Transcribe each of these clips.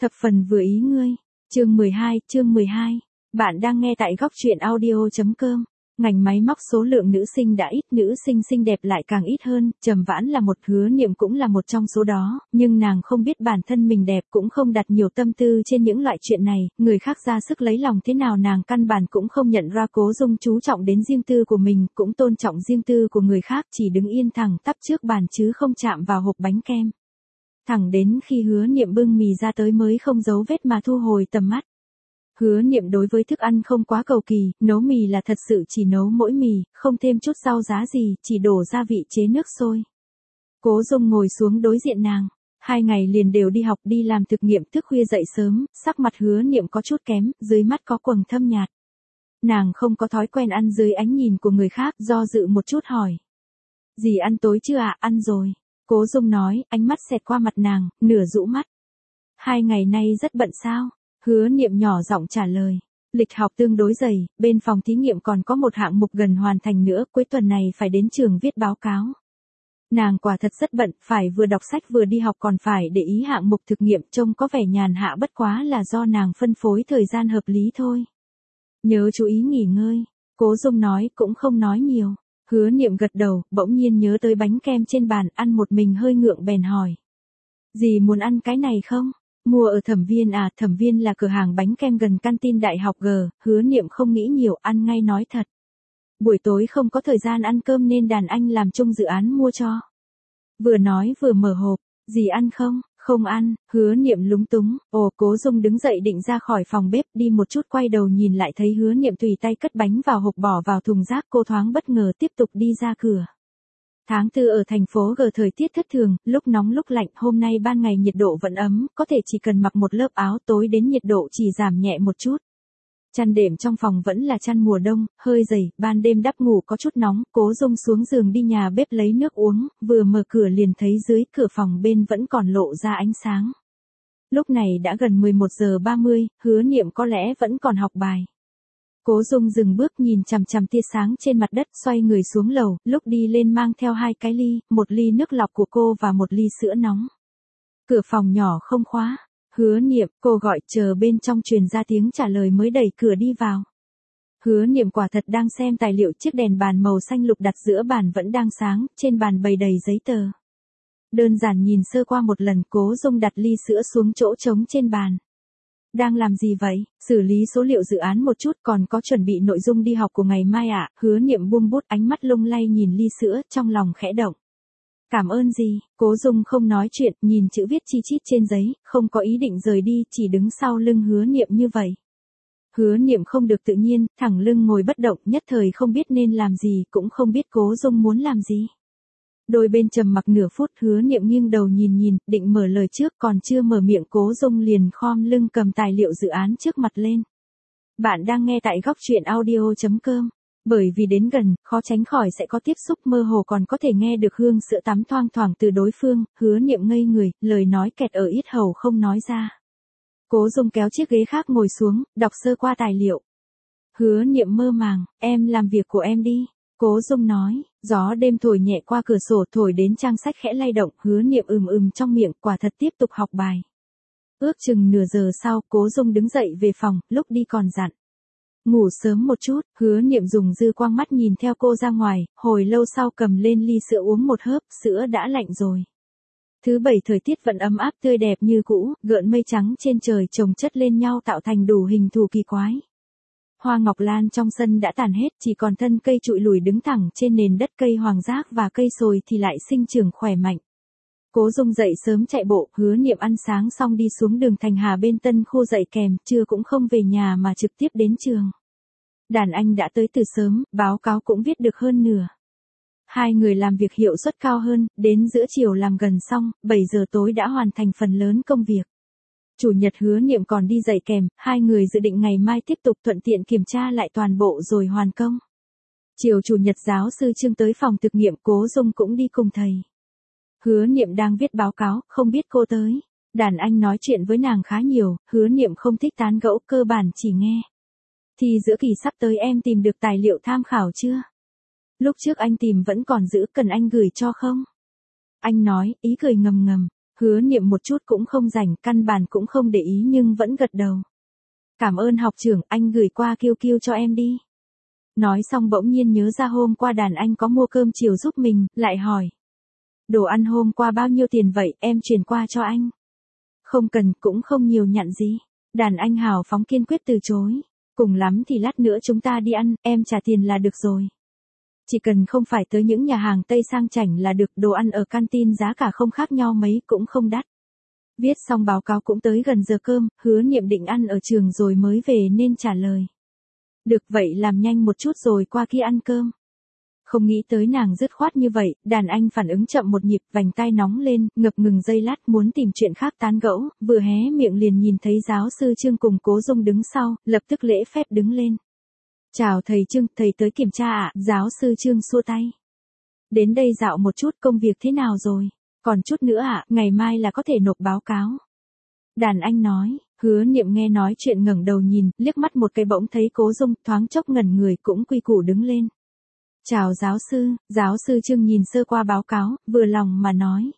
Thập phần vừa ý ngươi. Chương 12. Bạn đang nghe tại góc truyện audio.com. Ngành máy móc số lượng nữ sinh đã ít, nữ sinh xinh đẹp lại càng ít hơn, Trầm Vãn là một, Hứa Niệm cũng là một trong số đó, nhưng nàng không biết bản thân mình đẹp, cũng không đặt nhiều tâm tư trên những loại chuyện này, người khác ra sức lấy lòng thế nào nàng căn bản cũng không nhận ra. Cố Dung chú trọng đến riêng tư của mình, cũng tôn trọng riêng tư của người khác, chỉ đứng yên thẳng tắp trước bàn chứ không chạm vào hộp bánh kem. Thẳng đến khi Hứa Niệm bưng mì ra tới mới không giấu vết mà thu hồi tầm mắt. Hứa Niệm đối với thức ăn không quá cầu kỳ, nấu mì là thật sự chỉ nấu mỗi mì, không thêm chút rau giá gì, chỉ đổ gia vị chế nước sôi. Cố Dung ngồi xuống đối diện nàng. 2 ngày liền đều đi học đi làm thực nghiệm, thức khuya dậy sớm, sắc mặt Hứa Niệm có chút kém, dưới mắt có quầng thâm nhạt. Nàng không có thói quen ăn dưới ánh nhìn của người khác, do dự một chút hỏi. Dì ăn tối chưa ạ? Ăn rồi. Cố Dung nói, ánh mắt xẹt qua mặt nàng, nửa rũ mắt. 2 ngày nay rất bận sao? Hứa Niệm nhỏ giọng trả lời. Lịch học tương đối dày, bên phòng thí nghiệm còn có một hạng mục gần hoàn thành nữa, cuối tuần này phải đến trường viết báo cáo. Nàng quả thật rất bận, phải vừa đọc sách vừa đi học còn phải để ý hạng mục thực nghiệm, trông có vẻ nhàn hạ bất quá là do nàng phân phối thời gian hợp lý thôi. Nhớ chú ý nghỉ ngơi, Cố Dung nói, cũng không nói nhiều. Hứa Niệm gật đầu, bỗng nhiên nhớ tới bánh kem trên bàn, ăn một mình hơi ngượng bèn hỏi. Dì muốn ăn cái này không? Mua ở Thẩm Viên à? Thẩm Viên là cửa hàng bánh kem gần canteen đại học G. Hứa Niệm không nghĩ nhiều, ăn ngay nói thật. Buổi tối không có thời gian ăn cơm nên đàn anh làm chung dự án mua cho. Vừa nói vừa mở hộp. Dì ăn không? Không ăn. Hứa Niệm lúng túng. Ồ. Cố Dung đứng dậy định ra khỏi phòng bếp, đi một chút quay đầu nhìn lại thấy Hứa Niệm tùy tay cất bánh vào hộp bỏ vào thùng rác, cô thoáng bất ngờ tiếp tục đi ra cửa. Tháng 4 ở thành phố G thời tiết thất thường, lúc nóng lúc lạnh, hôm nay ban ngày nhiệt độ vẫn ấm, có thể chỉ cần mặc một lớp áo, tối đến nhiệt độ chỉ giảm nhẹ một chút. Chăn đệm trong phòng vẫn là chăn mùa đông, hơi dày, ban đêm đắp ngủ có chút nóng. Cố Dung xuống giường đi nhà bếp lấy nước uống, vừa mở cửa liền thấy dưới cửa phòng bên vẫn còn lộ ra ánh sáng. Lúc này đã gần 11:30, Hứa Niệm có lẽ vẫn còn học bài. Cố Dung dừng bước nhìn chằm chằm tia sáng trên mặt đất, xoay người xuống lầu, lúc đi lên mang theo 2 cái ly, 1 ly nước lọc của cô và 1 ly sữa nóng. Cửa phòng nhỏ không khóa. Hứa Niệm, cô gọi, chờ bên trong truyền ra tiếng trả lời mới đẩy cửa đi vào. Hứa Niệm quả thật đang xem tài liệu, chiếc đèn bàn màu xanh lục đặt giữa bàn vẫn đang sáng, trên bàn bày đầy giấy tờ. Đơn giản nhìn sơ qua một lần, Cố Dung đặt ly sữa xuống chỗ trống trên bàn. Đang làm gì vậy? Xử lý số liệu dự án một chút, còn có chuẩn bị nội dung đi học của ngày mai ạ. Hứa Niệm buông bút, ánh mắt lung lay nhìn ly sữa, trong lòng khẽ động. Cảm ơn gì? Cố Dung không nói chuyện, nhìn chữ viết chi chít trên giấy, không có ý định rời đi, chỉ đứng sau lưng Hứa Niệm như vậy. Hứa Niệm không được tự nhiên, thẳng lưng ngồi bất động, nhất thời không biết nên làm gì, cũng không biết Cố Dung muốn làm gì. Đôi bên trầm mặc nửa phút, Hứa Niệm nghiêng đầu nhìn, định mở lời trước, còn chưa mở miệng Cố Dung liền khom lưng cầm tài liệu dự án trước mặt lên. Bạn đang nghe tại góc truyện audio.com. Bởi vì đến gần, khó tránh khỏi sẽ có tiếp xúc, mơ hồ còn có thể nghe được hương sữa tắm thoang thoảng từ đối phương. Hứa Niệm ngây người, lời nói kẹt ở yết hầu không nói ra. Cố Dung kéo chiếc ghế khác ngồi xuống, đọc sơ qua tài liệu. Hứa Niệm mơ màng, em làm việc của em đi. Cố Dung nói, gió đêm thổi nhẹ qua cửa sổ, thổi đến trang sách khẽ lay động. Hứa Niệm trong miệng, quả thật tiếp tục học bài. Ước chừng nửa giờ sau, Cố Dung đứng dậy về phòng, lúc đi còn dặn. Ngủ sớm một chút. Hứa Niệm dùng dư quang mắt nhìn theo cô ra ngoài, hồi lâu sau cầm lên ly sữa uống một hớp, sữa đã lạnh rồi. Thứ Bảy thời tiết vẫn ấm áp tươi đẹp như cũ, gợn mây trắng trên trời chồng chất lên nhau tạo thành đủ hình thù kỳ quái. Hoa ngọc lan trong sân đã tàn hết, chỉ còn thân cây trụi lùi đứng thẳng trên nền đất, cây hoàng giác và cây sồi thì lại sinh trưởng khỏe mạnh. Cố Dung dậy sớm chạy bộ, Hứa Niệm ăn sáng xong đi xuống đường Thành Hà bên Tân Khu dạy kèm, trưa cũng không về nhà mà trực tiếp đến trường. Đàn anh đã tới từ sớm, báo cáo cũng viết được hơn nửa. 2 người làm việc hiệu suất cao hơn, đến giữa chiều làm gần xong, 7 giờ tối đã hoàn thành phần lớn công việc. Chủ nhật Hứa Niệm còn đi dạy kèm, 2 người dự định ngày mai tiếp tục thuận tiện kiểm tra lại toàn bộ rồi hoàn công. Chiều Chủ nhật giáo sư Trương tới phòng thực nghiệm, Cố Dung cũng đi cùng thầy. Hứa Niệm đang viết báo cáo, không biết cô tới. Đàn anh nói chuyện với nàng khá nhiều, Hứa Niệm không thích tán gẫu, cơ bản chỉ nghe. Thì giữa kỳ sắp tới em tìm được tài liệu tham khảo chưa? Lúc trước anh tìm vẫn còn giữ, cần anh gửi cho không? Anh nói, ý cười ngầm ngầm. Hứa Niệm một chút cũng không rảnh, căn bản cũng không để ý nhưng vẫn gật đầu. Cảm ơn học trưởng, anh gửi qua QQ cho em đi. Nói xong bỗng nhiên nhớ ra hôm qua đàn anh có mua cơm chiều giúp mình, lại hỏi. Đồ ăn hôm qua bao nhiêu tiền vậy, em chuyển qua cho anh. Không cần, cũng không nhiều nhặn gì. Đàn anh hào phóng kiên quyết từ chối. Cùng lắm thì lát nữa chúng ta đi ăn, em trả tiền là được rồi. Chỉ cần không phải tới những nhà hàng Tây sang chảnh là được, đồ ăn ở canteen giá cả không khác nhau mấy, cũng không đắt. Viết xong báo cáo cũng tới gần giờ cơm, Hứa Niệm định ăn ở trường rồi mới về nên trả lời. Được vậy làm nhanh một chút rồi qua kia ăn cơm. Không nghĩ tới nàng dứt khoát như vậy, đàn anh phản ứng chậm một nhịp, vành tai nóng lên, ngập ngừng giây lát muốn tìm chuyện khác tán gẫu, vừa hé miệng liền nhìn thấy giáo sư Trương cùng Cố Dung đứng sau, lập tức lễ phép đứng lên. Chào thầy Trương, thầy tới kiểm tra ạ, giáo sư Trương xua tay. Đến đây dạo một chút, công việc thế nào rồi? Còn chút nữa ạ, ngày mai là có thể nộp báo cáo. Đàn anh nói, Hứa Niệm nghe nói chuyện ngẩng đầu nhìn, liếc mắt một cái bỗng thấy Cố Dung, thoáng chốc ngẩn người cũng quy củ đứng lên. Chào giáo sư Trương nhìn sơ qua báo cáo, vừa lòng mà nói.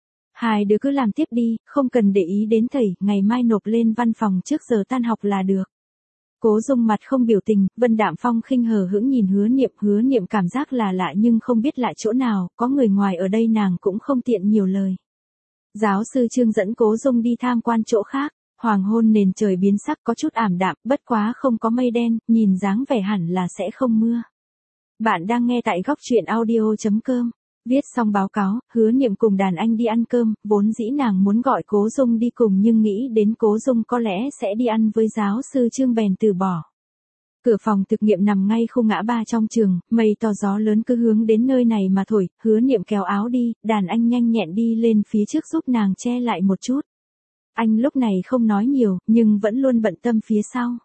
Hai đứa cứ làm tiếp đi, không cần để ý đến thầy, ngày mai nộp lên văn phòng trước giờ tan học là được. Cố Dung mặt không biểu tình, Vân Đạm Phong khinh hờ hững nhìn Hứa Niệm cảm giác là lạ nhưng không biết lại chỗ nào, có người ngoài ở đây nàng cũng không tiện nhiều lời. Giáo sư Trương dẫn Cố Dung đi tham quan chỗ khác, hoàng hôn nền trời biến sắc có chút ảm đạm, bất quá không có mây đen, nhìn dáng vẻ hẳn là sẽ không mưa. Bạn đang nghe tại góc truyện audio.com. Viết xong báo cáo, Hứa Niệm cùng đàn anh đi ăn cơm, vốn dĩ nàng muốn gọi Cố Dung đi cùng nhưng nghĩ đến Cố Dung có lẽ sẽ đi ăn với giáo sư Trương bèn từ bỏ. Cửa phòng thực nghiệm nằm ngay khu ngã ba trong trường, mây to gió lớn cứ hướng đến nơi này mà thổi, Hứa Niệm kéo áo đi, đàn anh nhanh nhẹn đi lên phía trước giúp nàng che lại một chút. Anh lúc này không nói nhiều, nhưng vẫn luôn bận tâm phía sau.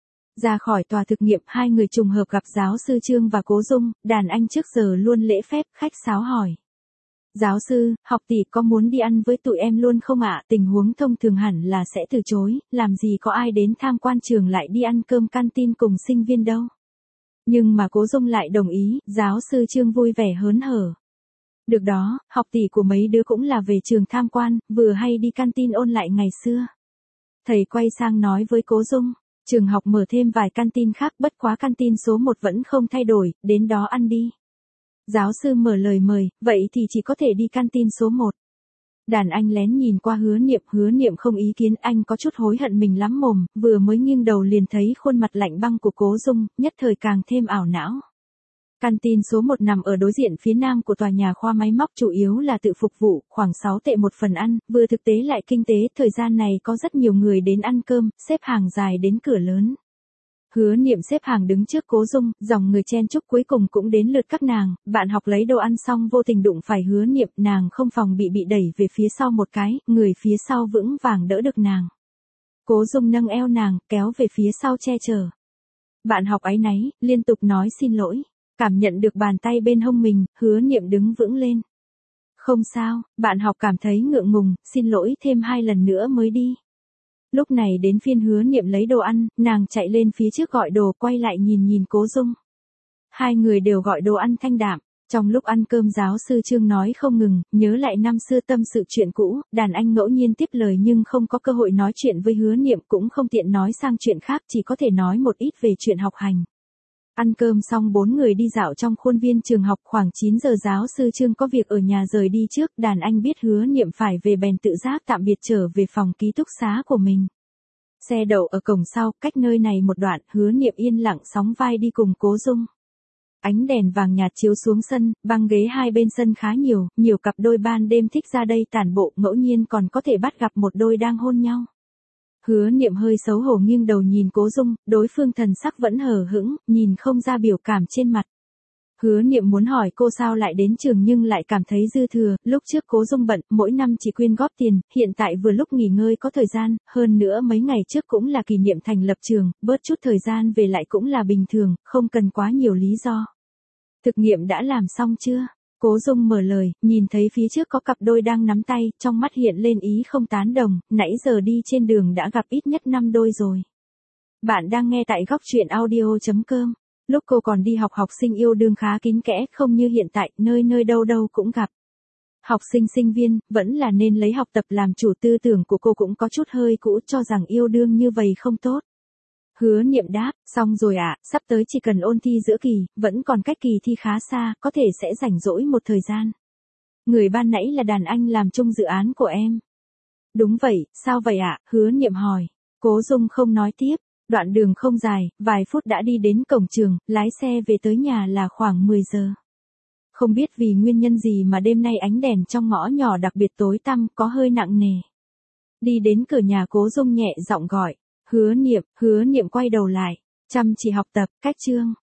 Ra khỏi tòa thực nghiệm, hai người trùng hợp gặp giáo sư Trương và Cố Dung, đàn anh trước giờ luôn lễ phép, khách sáo hỏi. Giáo sư, học tỷ có muốn đi ăn với tụi em luôn không ạ? Tình huống thông thường hẳn là sẽ từ chối, làm gì có ai đến tham quan trường lại đi ăn cơm canteen cùng sinh viên đâu. Nhưng mà Cố Dung lại đồng ý, giáo sư Trương vui vẻ hớn hở. Được đó, học tỷ của mấy đứa cũng là về trường tham quan, vừa hay đi canteen ôn lại ngày xưa. Thầy quay sang nói với Cố Dung. Trường học mở thêm vài canteen khác, bất quá canteen số 1 vẫn không thay đổi, đến đó ăn đi. Giáo sư mở lời mời, vậy thì chỉ có thể đi canteen số 1. Đàn anh lén nhìn qua Hứa Niệm không ý kiến, anh có chút hối hận mình lắm mồm, vừa mới nghiêng đầu liền thấy khuôn mặt lạnh băng của Cố Dung, nhất thời càng thêm ảo não. Canteen số 1 nằm ở đối diện phía nam của tòa nhà khoa máy móc, chủ yếu là tự phục vụ, khoảng 6 tệ một phần ăn, vừa thực tế lại kinh tế, thời gian này có rất nhiều người đến ăn cơm, xếp hàng dài đến cửa lớn. Hứa Niệm xếp hàng đứng trước Cố Dung, dòng người chen chúc cuối cùng cũng đến lượt các nàng, bạn học lấy đồ ăn xong vô tình đụng phải Hứa Niệm, nàng không phòng bị đẩy về phía sau một cái, người phía sau vững vàng đỡ được nàng. Cố Dung nâng eo nàng, kéo về phía sau che chở. Bạn học áy náy, liên tục nói xin lỗi. Cảm nhận được bàn tay bên hông mình, Hứa Niệm đứng vững lên. Không sao, bạn học cảm thấy ngượng ngùng, xin lỗi thêm 2 lần nữa mới đi. Lúc này đến phiên Hứa Niệm lấy đồ ăn, nàng chạy lên phía trước gọi đồ, quay lại nhìn Cố Dung. Hai người đều gọi đồ ăn thanh đạm. Trong lúc ăn cơm giáo sư Trương nói không ngừng, nhớ lại năm xưa tâm sự chuyện cũ, đàn anh ngẫu nhiên tiếp lời nhưng không có cơ hội nói chuyện với Hứa Niệm, cũng không tiện nói sang chuyện khác, chỉ có thể nói một ít về chuyện học hành. Ăn cơm xong 4 người đi dạo trong khuôn viên trường học, khoảng 9 giờ giáo sư Trương có việc ở nhà rời đi trước, đàn anh biết Hứa Niệm phải về bèn tự giác tạm biệt trở về phòng ký túc xá của mình. Xe đậu ở cổng sau, cách nơi này một đoạn, Hứa Niệm yên lặng sóng vai đi cùng Cố Dung. Ánh đèn vàng nhạt chiếu xuống sân, băng ghế hai bên sân khá nhiều cặp đôi ban đêm thích ra đây tản bộ, ngẫu nhiên còn có thể bắt gặp một đôi đang hôn nhau. Hứa Niệm hơi xấu hổ nghiêng đầu nhìn Cố Dung, đối phương thần sắc vẫn hờ hững, nhìn không ra biểu cảm trên mặt. Hứa Niệm muốn hỏi cô sao lại đến trường nhưng lại cảm thấy dư thừa, lúc trước Cố Dung bận, mỗi năm chỉ quyên góp tiền, hiện tại vừa lúc nghỉ ngơi có thời gian, hơn nữa mấy ngày trước cũng là kỷ niệm thành lập trường, bớt chút thời gian về lại cũng là bình thường, không cần quá nhiều lý do. Thực nghiệm đã làm xong chưa? Cố Dung mở lời, nhìn thấy phía trước có cặp đôi đang nắm tay, trong mắt hiện lên ý không tán đồng, nãy giờ đi trên đường đã gặp ít nhất 5 đôi rồi. Bạn đang nghe tại góc truyện audio.com. Lúc cô còn đi học, học sinh yêu đương khá kín kẽ, không như hiện tại, nơi đâu đâu cũng gặp. Học sinh sinh viên, vẫn là nên lấy học tập làm chủ. Tư tưởng của cô cũng có chút hơi cũ, cho rằng yêu đương như vậy không tốt. Hứa Niệm đáp, xong rồi ạ, sắp tới chỉ cần ôn thi giữa kỳ, vẫn còn cách kỳ thi khá xa, có thể sẽ rảnh rỗi một thời gian. Người ban nãy là đàn anh làm chung dự án của em. Đúng vậy, sao vậy ạ? Hứa Niệm hỏi. Cố Dung không nói tiếp, đoạn đường không dài, vài phút đã đi đến cổng trường, lái xe về tới nhà là khoảng 10 giờ. Không biết vì nguyên nhân gì mà đêm nay ánh đèn trong ngõ nhỏ đặc biệt tối tăm, có hơi nặng nề. Đi đến cửa nhà Cố Dung nhẹ giọng gọi, Hứa Niệm quay đầu lại, chăm chỉ học tập, cách chương.